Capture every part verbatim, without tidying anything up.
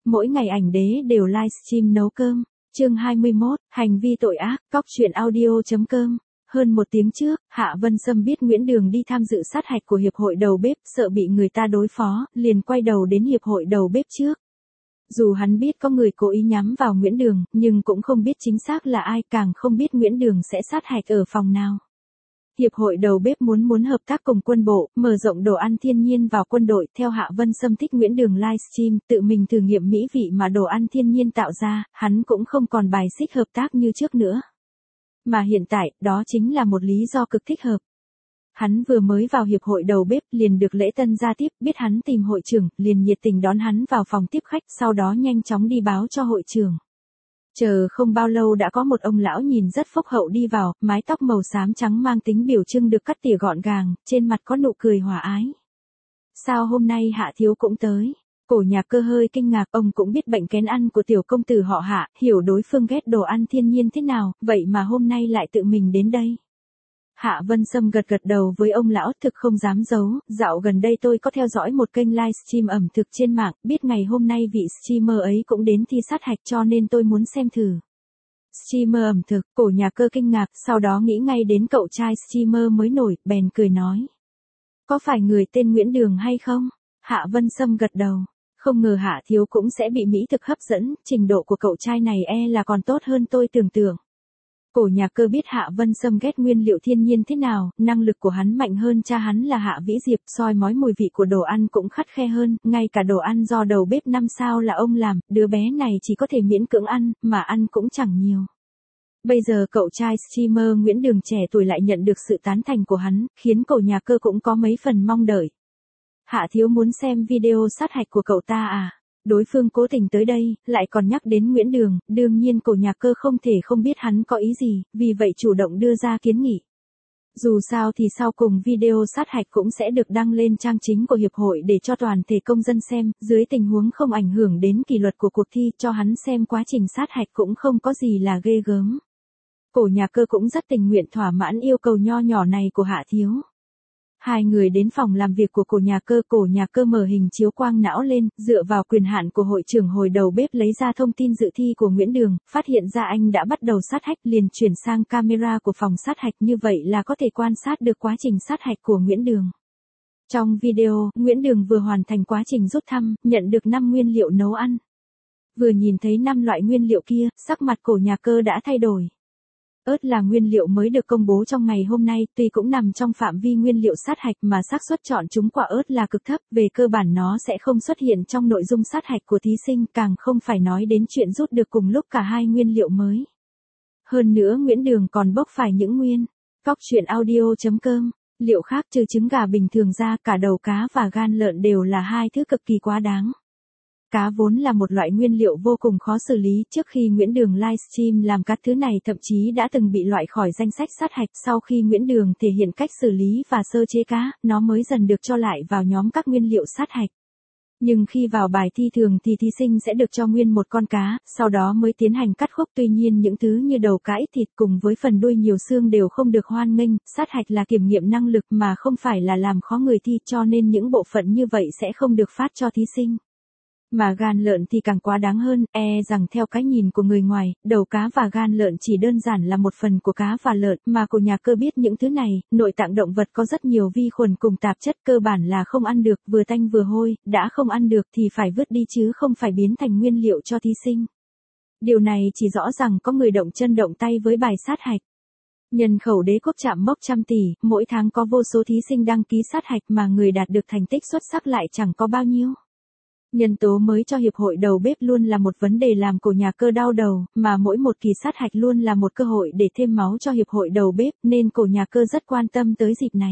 mỗi ngày ảnh đế đều livestream nấu cơm. Chương hai mươi mốt, hành vi tội ác, cóc truyện audio chấm com. Hơn một tiếng trước, Hạ Vân Sâm biết Nguyễn Đường đi tham dự sát hạch của Hiệp hội đầu bếp, sợ bị người ta đối phó, liền quay đầu đến Hiệp hội đầu bếp trước. Dù hắn biết có người cố ý nhắm vào Nguyễn Đường, nhưng cũng không biết chính xác là ai, càng không biết Nguyễn Đường sẽ sát hạch ở phòng nào. Hiệp hội đầu bếp muốn muốn hợp tác cùng quân bộ, mở rộng đồ ăn thiên nhiên vào quân đội. Theo Hạ Vân Sâm thích Nguyễn Đường livestream, tự mình thử nghiệm mỹ vị mà đồ ăn thiên nhiên tạo ra, hắn cũng không còn bài xích hợp tác như trước nữa. Mà hiện tại, đó chính là một lý do cực thích hợp. Hắn vừa mới vào hiệp hội đầu bếp, liền được lễ tân ra tiếp, biết hắn tìm hội trưởng, liền nhiệt tình đón hắn vào phòng tiếp khách, sau đó nhanh chóng đi báo cho hội trưởng. Chờ không bao lâu đã có một ông lão nhìn rất phúc hậu đi vào, mái tóc màu xám trắng mang tính biểu trưng được cắt tỉa gọn gàng, trên mặt có nụ cười hòa ái. Sao hôm nay Hạ thiếu cũng tới? Cổ Nhạc Cơ hơi kinh ngạc, ông cũng biết bệnh kén ăn của tiểu công tử họ Hạ, hiểu đối phương ghét đồ ăn thiên nhiên thế nào, vậy mà hôm nay lại tự mình đến đây. Hạ Vân Sâm gật gật đầu với ông lão, thực không dám giấu, dạo gần đây tôi có theo dõi một kênh livestream ẩm thực trên mạng, biết ngày hôm nay vị streamer ấy cũng đến thi sát hạch cho nên tôi muốn xem thử. Streamer ẩm thực, Cổ Nhạc Cơ kinh ngạc, sau đó nghĩ ngay đến cậu trai streamer mới nổi, bèn cười nói. Có phải người tên Nguyễn Đường hay không? Hạ Vân Sâm gật đầu. Không ngờ Hạ thiếu cũng sẽ bị mỹ thực hấp dẫn, trình độ của cậu trai này e là còn tốt hơn tôi tưởng tượng. Cổ Nhạc Cơ biết Hạ Vân Sâm ghét nguyên liệu thiên nhiên thế nào, năng lực của hắn mạnh hơn cha hắn là Hạ Vĩ Diệp, soi mói mùi vị của đồ ăn cũng khắt khe hơn, ngay cả đồ ăn do đầu bếp năm sao là ông làm, đứa bé này chỉ có thể miễn cưỡng ăn, mà ăn cũng chẳng nhiều. Bây giờ cậu trai streamer Nguyễn Đường trẻ tuổi lại nhận được sự tán thành của hắn, khiến Cổ Nhạc Cơ cũng có mấy phần mong đợi. Hạ thiếu muốn xem video sát hạch của cậu ta à? Đối phương cố tình tới đây, lại còn nhắc đến Nguyễn Đường, đương nhiên Cổ Nhạc Cơ không thể không biết hắn có ý gì, vì vậy chủ động đưa ra kiến nghị. Dù sao thì sau cùng video sát hạch cũng sẽ được đăng lên trang chính của hiệp hội để cho toàn thể công dân xem, dưới tình huống không ảnh hưởng đến kỷ luật của cuộc thi, cho hắn xem quá trình sát hạch cũng không có gì là ghê gớm. Cổ Nhạc Cơ cũng rất tình nguyện thỏa mãn yêu cầu nho nhỏ này của Hạ thiếu. Hai người đến phòng làm việc của Cổ Nhạc Cơ, Cổ Nhạc Cơ mở hình chiếu quang não lên, dựa vào quyền hạn của hội trưởng hồi đầu bếp lấy ra thông tin dự thi của Nguyễn Đường, phát hiện ra anh đã bắt đầu sát hạch, liền chuyển sang camera của phòng sát hạch, như vậy là có thể quan sát được quá trình sát hạch của Nguyễn Đường. Trong video, Nguyễn Đường vừa hoàn thành quá trình rút thăm, nhận được năm nguyên liệu nấu ăn. Vừa nhìn thấy năm loại nguyên liệu kia, sắc mặt Cổ Nhạc Cơ đã thay đổi. Ớt là nguyên liệu mới được công bố trong ngày hôm nay, tuy cũng nằm trong phạm vi nguyên liệu sát hạch mà xác suất chọn chúng quả ớt là cực thấp, về cơ bản nó sẽ không xuất hiện trong nội dung sát hạch của thí sinh, càng không phải nói đến chuyện rút được cùng lúc cả hai nguyên liệu mới. Hơn nữa Nguyễn Đường còn bốc phải những nguyên cóc truyện audio chấm com, liệu khác trừ trứng gà bình thường ra, cả đầu cá và gan lợn đều là hai thứ cực kỳ quá đáng. Cá vốn là một loại nguyên liệu vô cùng khó xử lý, trước khi Nguyễn Đường livestream làm cá thứ này thậm chí đã từng bị loại khỏi danh sách sát hạch, sau khi Nguyễn Đường thể hiện cách xử lý và sơ chế cá, nó mới dần được cho lại vào nhóm các nguyên liệu sát hạch. Nhưng khi vào bài thi thường thì thí sinh sẽ được cho nguyên một con cá, sau đó mới tiến hành cắt khúc, tuy nhiên những thứ như đầu cá, ít thịt cùng với phần đuôi nhiều xương đều không được hoan nghênh, sát hạch là kiểm nghiệm năng lực mà không phải là làm khó người thi, cho nên những bộ phận như vậy sẽ không được phát cho thí sinh. Mà gan lợn thì càng quá đáng hơn, e rằng theo cái nhìn của người ngoài, đầu cá và gan lợn chỉ đơn giản là một phần của cá và lợn, mà Cổ Nhạc Cơ biết những thứ này, nội tạng động vật có rất nhiều vi khuẩn cùng tạp chất, cơ bản là không ăn được, vừa tanh vừa hôi, đã không ăn được thì phải vứt đi chứ không phải biến thành nguyên liệu cho thí sinh. Điều này chỉ rõ rằng có người động chân động tay với bài sát hạch. Nhân khẩu đế quốc chạm mốc trăm tỷ, mỗi tháng có vô số thí sinh đăng ký sát hạch mà người đạt được thành tích xuất sắc lại chẳng có bao nhiêu. Nhân tố mới cho hiệp hội đầu bếp luôn là một vấn đề làm Cổ Nhạc Cơ đau đầu, mà mỗi một kỳ sát hạch luôn là một cơ hội để thêm máu cho hiệp hội đầu bếp, nên Cổ Nhạc Cơ rất quan tâm tới dịp này.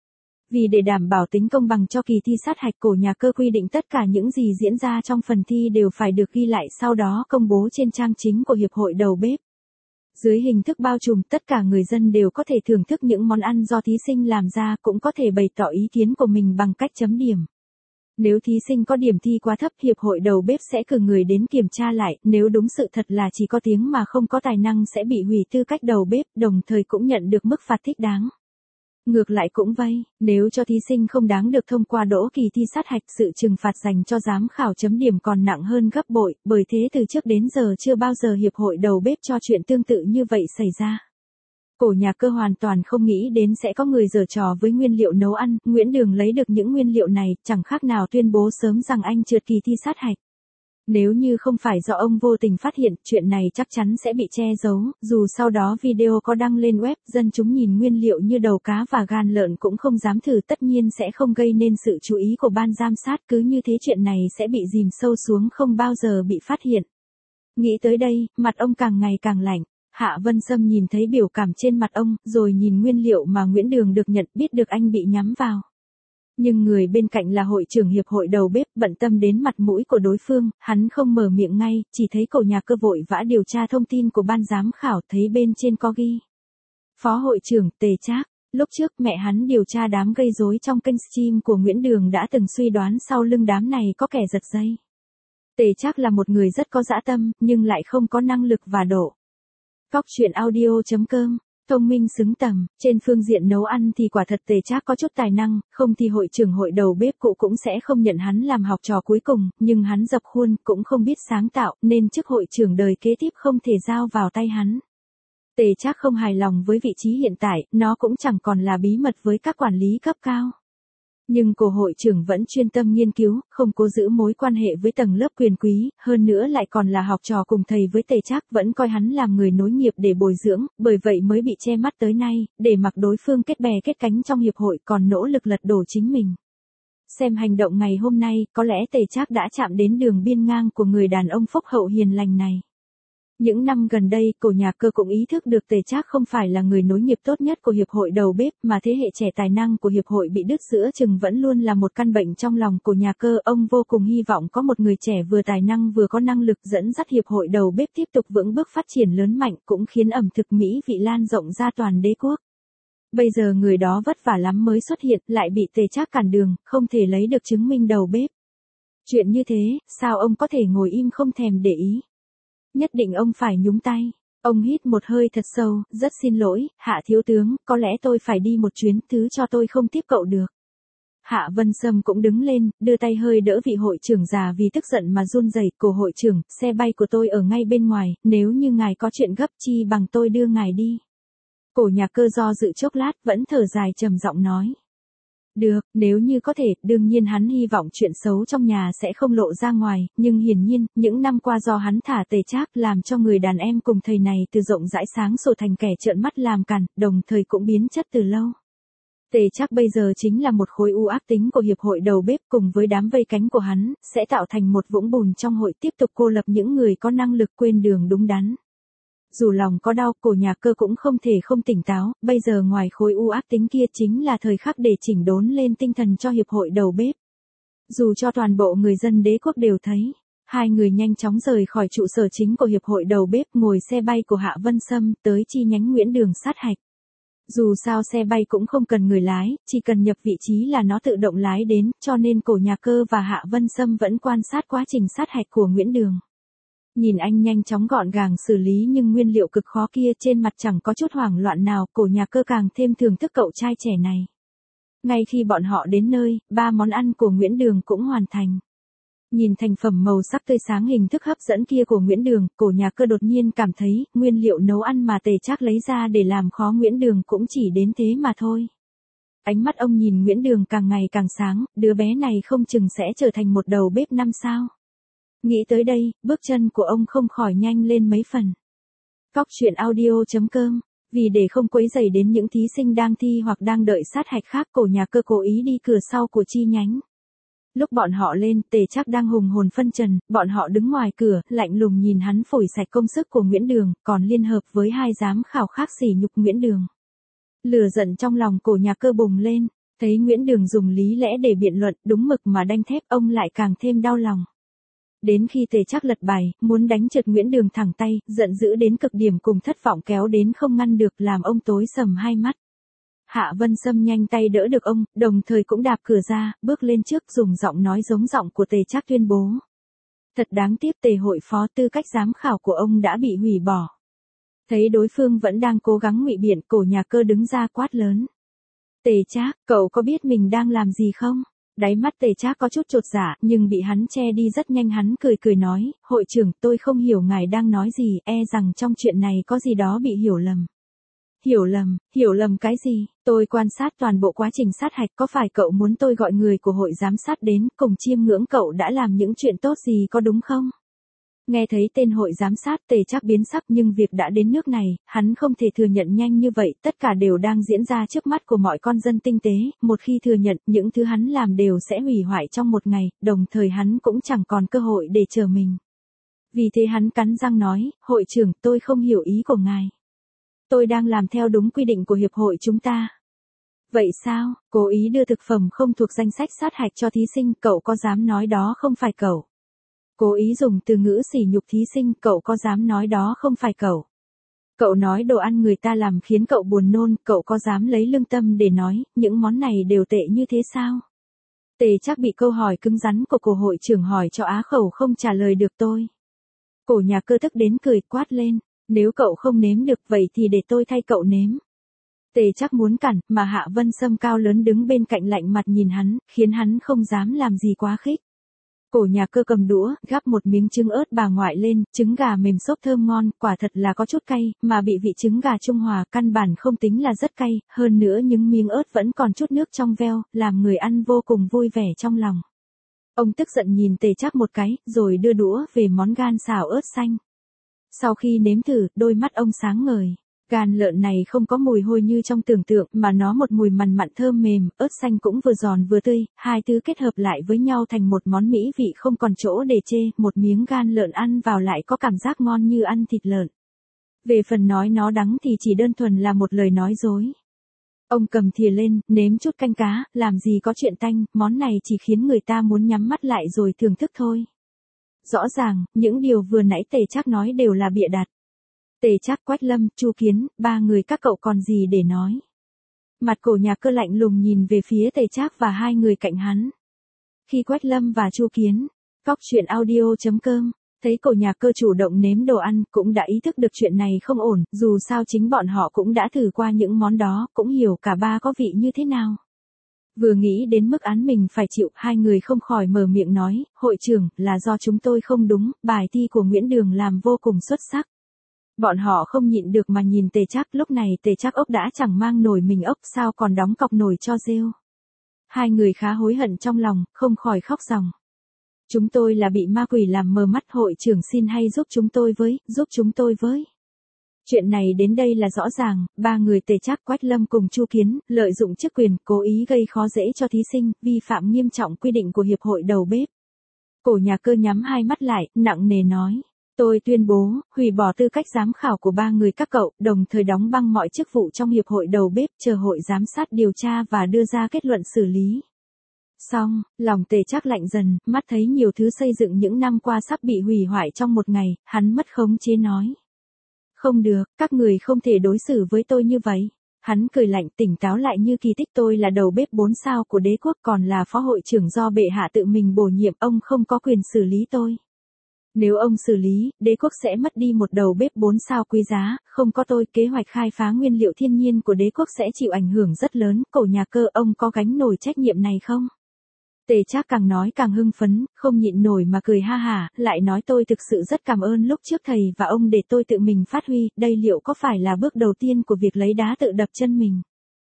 Vì để đảm bảo tính công bằng cho kỳ thi sát hạch, Cổ Nhạc Cơ quy định tất cả những gì diễn ra trong phần thi đều phải được ghi lại, sau đó công bố trên trang chính của hiệp hội đầu bếp. Dưới hình thức bao trùm, tất cả người dân đều có thể thưởng thức những món ăn do thí sinh làm ra, cũng có thể bày tỏ ý kiến của mình bằng cách chấm điểm. Nếu thí sinh có điểm thi quá thấp, hiệp hội đầu bếp sẽ cử người đến kiểm tra lại, nếu đúng sự thật là chỉ có tiếng mà không có tài năng sẽ bị hủy tư cách đầu bếp, đồng thời cũng nhận được mức phạt thích đáng. Ngược lại cũng vây, nếu cho thí sinh không đáng được thông qua đỗ kỳ thi sát hạch, sự trừng phạt dành cho giám khảo chấm điểm còn nặng hơn gấp bội, bởi thế từ trước đến giờ chưa bao giờ hiệp hội đầu bếp cho chuyện tương tự như vậy xảy ra. Cổ nhà cơ hoàn toàn không nghĩ đến sẽ có người giở trò với nguyên liệu nấu ăn, Nguyễn Đường lấy được những nguyên liệu này, chẳng khác nào tuyên bố sớm rằng anh trượt kỳ thi sát hạch. Nếu như không phải do ông vô tình phát hiện, chuyện này chắc chắn sẽ bị che giấu, dù sau đó video có đăng lên web, dân chúng nhìn nguyên liệu như đầu cá và gan lợn cũng không dám thử, tất nhiên sẽ không gây nên sự chú ý của ban giám sát, cứ như thế chuyện này sẽ bị dìm sâu xuống không bao giờ bị phát hiện. Nghĩ tới đây, mặt ông càng ngày càng lạnh. Hạ Vân Sâm nhìn thấy biểu cảm trên mặt ông, rồi nhìn nguyên liệu mà Nguyễn Đường được nhận, biết được anh bị nhắm vào. Nhưng người bên cạnh là hội trưởng hiệp hội đầu bếp, bận tâm đến mặt mũi của đối phương, hắn không mở miệng ngay, chỉ thấy cổ nhà cơ vội vã điều tra thông tin của ban giám khảo, thấy bên trên có ghi. Phó hội trưởng Tề Trác, lúc trước mẹ hắn điều tra đám gây rối trong kênh stream của Nguyễn Đường đã từng suy đoán sau lưng đám này có kẻ giật dây. Tề Trác là một người rất có dã tâm, nhưng lại không có năng lực và độ. Cóc truyện audio chấm com, thông minh xứng tầm, trên phương diện nấu ăn thì quả thật Tề Trác có chút tài năng, không thì hội trưởng hội đầu bếp cũ cũng sẽ không nhận hắn làm học trò cuối cùng, nhưng hắn dập khuôn, cũng không biết sáng tạo, nên chức hội trưởng đời kế tiếp không thể giao vào tay hắn. Tề Trác không hài lòng với vị trí hiện tại, nó cũng chẳng còn là bí mật với các quản lý cấp cao. Nhưng cổ hội trưởng vẫn chuyên tâm nghiên cứu, không cố giữ mối quan hệ với tầng lớp quyền quý, hơn nữa lại còn là học trò cùng thầy với Tề Trác, vẫn coi hắn làm người nối nghiệp để bồi dưỡng, bởi vậy mới bị che mắt tới nay, để mặc đối phương kết bè kết cánh trong hiệp hội, còn nỗ lực lật đổ chính mình. Xem hành động ngày hôm nay, có lẽ Tề Trác đã chạm đến đường biên ngang của người đàn ông phúc hậu hiền lành này. Những năm gần đây, cổ nhà cơ cũng ý thức được Tề Trác không phải là người nối nghiệp tốt nhất của hiệp hội đầu bếp, mà thế hệ trẻ tài năng của hiệp hội bị đứt giữa chừng vẫn luôn là một căn bệnh trong lòng cổ nhà cơ. Ông vô cùng hy vọng có một người trẻ vừa tài năng vừa có năng lực dẫn dắt hiệp hội đầu bếp tiếp tục vững bước phát triển lớn mạnh, cũng khiến ẩm thực Mỹ vị lan rộng ra toàn đế quốc. Bây giờ người đó vất vả lắm mới xuất hiện, lại bị Tề Trác cản đường, không thể lấy được chứng minh đầu bếp. Chuyện như thế, sao ông có thể ngồi im không thèm để ý? Nhất định ông phải nhúng tay. Ông hít một hơi thật sâu, rất xin lỗi, Hạ thiếu tướng, có lẽ tôi phải đi một chuyến, thứ cho tôi không tiếp cậu được. Hạ Vân Sâm cũng đứng lên, đưa tay hơi đỡ vị hội trưởng già vì tức giận mà run rẩy. Cổ hội trưởng, xe bay của tôi ở ngay bên ngoài, nếu như ngài có chuyện gấp chi bằng tôi đưa ngài đi. Cổ nhà cơ do dự chốc lát, vẫn thở dài trầm giọng nói. Được, nếu như có thể, đương nhiên hắn hy vọng chuyện xấu trong nhà sẽ không lộ ra ngoài, nhưng hiển nhiên, những năm qua do hắn thả Tề Trác làm cho người đàn em cùng thầy này từ rộng rãi sáng sủa thành kẻ trợn mắt làm càn, đồng thời cũng biến chất từ lâu. Tề Trác bây giờ chính là một khối u ác tính của hiệp hội đầu bếp, cùng với đám vây cánh của hắn, sẽ tạo thành một vũng bùn trong hội, tiếp tục cô lập những người có năng lực quên đường đúng đắn. Dù lòng có đau, cổ nhà cơ cũng không thể không tỉnh táo, bây giờ ngoài khối u ác tính kia chính là thời khắc để chỉnh đốn lên tinh thần cho hiệp hội đầu bếp. Dù cho toàn bộ người dân đế quốc đều thấy, hai người nhanh chóng rời khỏi trụ sở chính của hiệp hội đầu bếp, ngồi xe bay của Hạ Vân Sâm tới chi nhánh Nguyễn Đường sát hạch. Dù sao xe bay cũng không cần người lái, chỉ cần nhập vị trí là nó tự động lái đến, cho nên cổ nhà cơ và Hạ Vân Sâm vẫn quan sát quá trình sát hạch của Nguyễn Đường. Nhìn anh nhanh chóng gọn gàng xử lý nhưng nguyên liệu cực khó kia, trên mặt chẳng có chút hoảng loạn nào, cổ nhà cơ càng thêm thưởng thức cậu trai trẻ này. Ngay khi bọn họ đến nơi, ba món ăn của Nguyễn Đường cũng hoàn thành. Nhìn thành phẩm màu sắc tươi sáng hình thức hấp dẫn kia của Nguyễn Đường, cổ nhà cơ đột nhiên cảm thấy, nguyên liệu nấu ăn mà Tề Trác lấy ra để làm khó Nguyễn Đường cũng chỉ đến thế mà thôi. Ánh mắt ông nhìn Nguyễn Đường càng ngày càng sáng, đứa bé này không chừng sẽ trở thành một đầu bếp năm sao. Nghĩ tới đây, bước chân của ông không khỏi nhanh lên mấy phần. Cóc truyện audio chấm com, vì để không quấy rầy đến những thí sinh đang thi hoặc đang đợi sát hạch khác, cổ nhà cơ cố ý đi cửa sau của chi nhánh. Lúc bọn họ lên, Tề Trác đang hùng hồn phân trần, bọn họ đứng ngoài cửa, lạnh lùng nhìn hắn phủi sạch công sức của Nguyễn Đường, còn liên hợp với hai giám khảo khác sỉ nhục Nguyễn Đường. Lửa giận trong lòng cổ nhà cơ bùng lên, thấy Nguyễn Đường dùng lý lẽ để biện luận, đúng mực mà đanh thép, ông lại càng thêm đau lòng. Đến khi Tề Trác lật bài, muốn đánh trượt Nguyễn Đường thẳng tay, giận dữ đến cực điểm cùng thất vọng kéo đến không ngăn được, làm ông tối sầm hai mắt. Hạ Vân Sâm nhanh tay đỡ được ông, đồng thời cũng đạp cửa ra, bước lên trước dùng giọng nói giống giọng của Tề Trác tuyên bố. Thật đáng tiếc, Tề hội phó, tư cách giám khảo của ông đã bị hủy bỏ. Thấy đối phương vẫn đang cố gắng ngụy biện, cổ nhà cơ đứng ra quát lớn. Tề Trác, cậu có biết mình đang làm gì không? Đáy mắt Tề Trác có chút chột dạ, nhưng bị hắn che đi rất nhanh. Hắn cười cười nói, hội trưởng, tôi không hiểu ngài đang nói gì, e rằng trong chuyện này có gì đó bị hiểu lầm. Hiểu lầm, hiểu lầm cái gì? Tôi quan sát toàn bộ quá trình sát hạch, có phải cậu muốn tôi gọi người của hội giám sát đến, cùng chiêm ngưỡng cậu đã làm những chuyện tốt gì có đúng không? Nghe thấy tên hội giám sát, Tề Trác biến sắc, nhưng việc đã đến nước này, hắn không thể thừa nhận nhanh như vậy, tất cả đều đang diễn ra trước mắt của mọi con dân tinh tế, một khi thừa nhận, những thứ hắn làm đều sẽ hủy hoại trong một ngày, đồng thời hắn cũng chẳng còn cơ hội để chờ mình. Vì thế hắn cắn răng nói, hội trưởng, tôi không hiểu ý của ngài. Tôi đang làm theo đúng quy định của hiệp hội chúng ta. Vậy sao, cố ý đưa thực phẩm không thuộc danh sách sát hạch cho thí sinh, cậu có dám nói đó không phải cậu? Cố ý dùng từ ngữ sỉ nhục thí sinh, cậu có dám nói đó không phải cậu? Cậu nói đồ ăn người ta làm khiến cậu buồn nôn, cậu có dám lấy lương tâm để nói, những món này đều tệ như thế sao? Tề Trác bị câu hỏi cứng rắn của cổ hội trưởng hỏi cho á khẩu không trả lời được. Tôi. Cổ nhà cơ tức đến cười quát lên, nếu cậu không nếm được vậy thì để tôi thay cậu nếm. Tề Trác muốn cản, mà Hạ Vân Sâm cao lớn đứng bên cạnh lạnh mặt nhìn hắn, khiến hắn không dám làm gì quá khích. Cổ nhà cơ cầm đũa, gắp một miếng trứng ớt bà ngoại lên, trứng gà mềm xốp thơm ngon, quả thật là có chút cay, mà bị vị trứng gà trung hòa căn bản không tính là rất cay, hơn nữa những miếng ớt vẫn còn chút nước trong veo, làm người ăn vô cùng vui vẻ trong lòng. Ông tức giận nhìn Tề Trác một cái, rồi đưa đũa về món gan xào ớt xanh. Sau khi nếm thử, đôi mắt ông sáng ngời. Gan lợn này không có mùi hôi như trong tưởng tượng, mà nó một mùi mằn mặn thơm mềm, ớt xanh cũng vừa giòn vừa tươi, hai thứ kết hợp lại với nhau thành một món mỹ vị không còn chỗ để chê, một miếng gan lợn ăn vào lại có cảm giác ngon như ăn thịt lợn. Về phần nói nó đắng thì chỉ đơn thuần là một lời nói dối. Ông cầm thìa lên, nếm chút canh cá, làm gì có chuyện tanh, món này chỉ khiến người ta muốn nhắm mắt lại rồi thưởng thức thôi. Rõ ràng, những điều vừa nãy Tề Trác nói đều là bịa đặt. Tề Trác, Quách Lâm, Chu Kiến, ba người các cậu còn gì để nói? Mặt cổ nhà cơ lạnh lùng nhìn về phía Tề Trác và hai người cạnh hắn. Khi Quách Lâm và Chu Kiến, Cóc Truyện Audio chấm com, thấy cổ nhà cơ chủ động nếm đồ ăn, cũng đã ý thức được chuyện này không ổn, dù sao chính bọn họ cũng đã thử qua những món đó, cũng hiểu cả ba có vị như thế nào. Vừa nghĩ đến mức án mình phải chịu, hai người không khỏi mở miệng nói, hội trưởng, là do chúng tôi không đúng, bài thi của Nguyễn Đường làm vô cùng xuất sắc. Bọn họ không nhịn được mà nhìn Tề Trác, lúc này Tề Trác ốc đã chẳng mang nổi mình ốc, sao còn đóng cọc nổi cho rêu. Hai người khá hối hận trong lòng, không khỏi khóc ròng. Chúng tôi là bị ma quỷ làm mờ mắt, hội trưởng xin hay giúp chúng tôi với, giúp chúng tôi với. Chuyện này đến đây là rõ ràng, ba người Tề Trác, Quách Lâm cùng Chu Kiến, lợi dụng chức quyền, cố ý gây khó dễ cho thí sinh, vi phạm nghiêm trọng quy định của hiệp hội đầu bếp. Cổ nhà cơ nhắm hai mắt lại, nặng nề nói. Tôi tuyên bố, hủy bỏ tư cách giám khảo của ba người các cậu, đồng thời đóng băng mọi chức vụ trong hiệp hội đầu bếp, chờ hội giám sát điều tra và đưa ra kết luận xử lý. Xong, lòng Tề Trác lạnh dần, mắt thấy nhiều thứ xây dựng những năm qua sắp bị hủy hoại trong một ngày, hắn mất khống chế nói. Không được, các người không thể đối xử với tôi như vậy. Hắn cười lạnh, tỉnh táo lại như kỳ tích, tôi là đầu bếp bốn sao của đế quốc, còn là phó hội trưởng do bệ hạ tự mình bổ nhiệm, ông không có quyền xử lý tôi. Nếu ông xử lý, đế quốc sẽ mất đi một đầu bếp bốn sao quý giá, không có tôi, kế hoạch khai phá nguyên liệu thiên nhiên của đế quốc sẽ chịu ảnh hưởng rất lớn, cổ nhà cơ, ông có gánh nổi trách nhiệm này không? Tề Trác càng nói càng hưng phấn, không nhịn nổi mà cười ha hả, lại nói tôi thực sự rất cảm ơn lúc trước thầy và ông để tôi tự mình phát huy, đây liệu có phải là bước đầu tiên của việc lấy đá tự đập chân mình?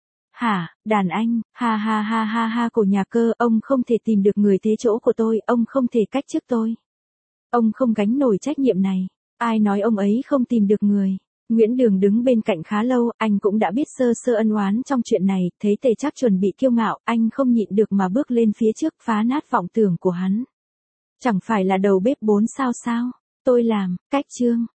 Hả, đàn anh, ha ha ha ha ha, cổ nhà cơ, ông không thể tìm được người thế chỗ của tôi, ông không thể cách chức tôi. Ông không gánh nổi trách nhiệm này. Ai nói ông ấy không tìm được người? Nguyễn Đường đứng bên cạnh khá lâu, anh cũng đã biết sơ sơ ân oán trong chuyện này, thấy Tề Trác chuẩn bị kiêu ngạo, anh không nhịn được mà bước lên phía trước, phá nát vọng tưởng của hắn. Chẳng phải là đầu bếp bốn sao sao? Tôi làm, cách chương.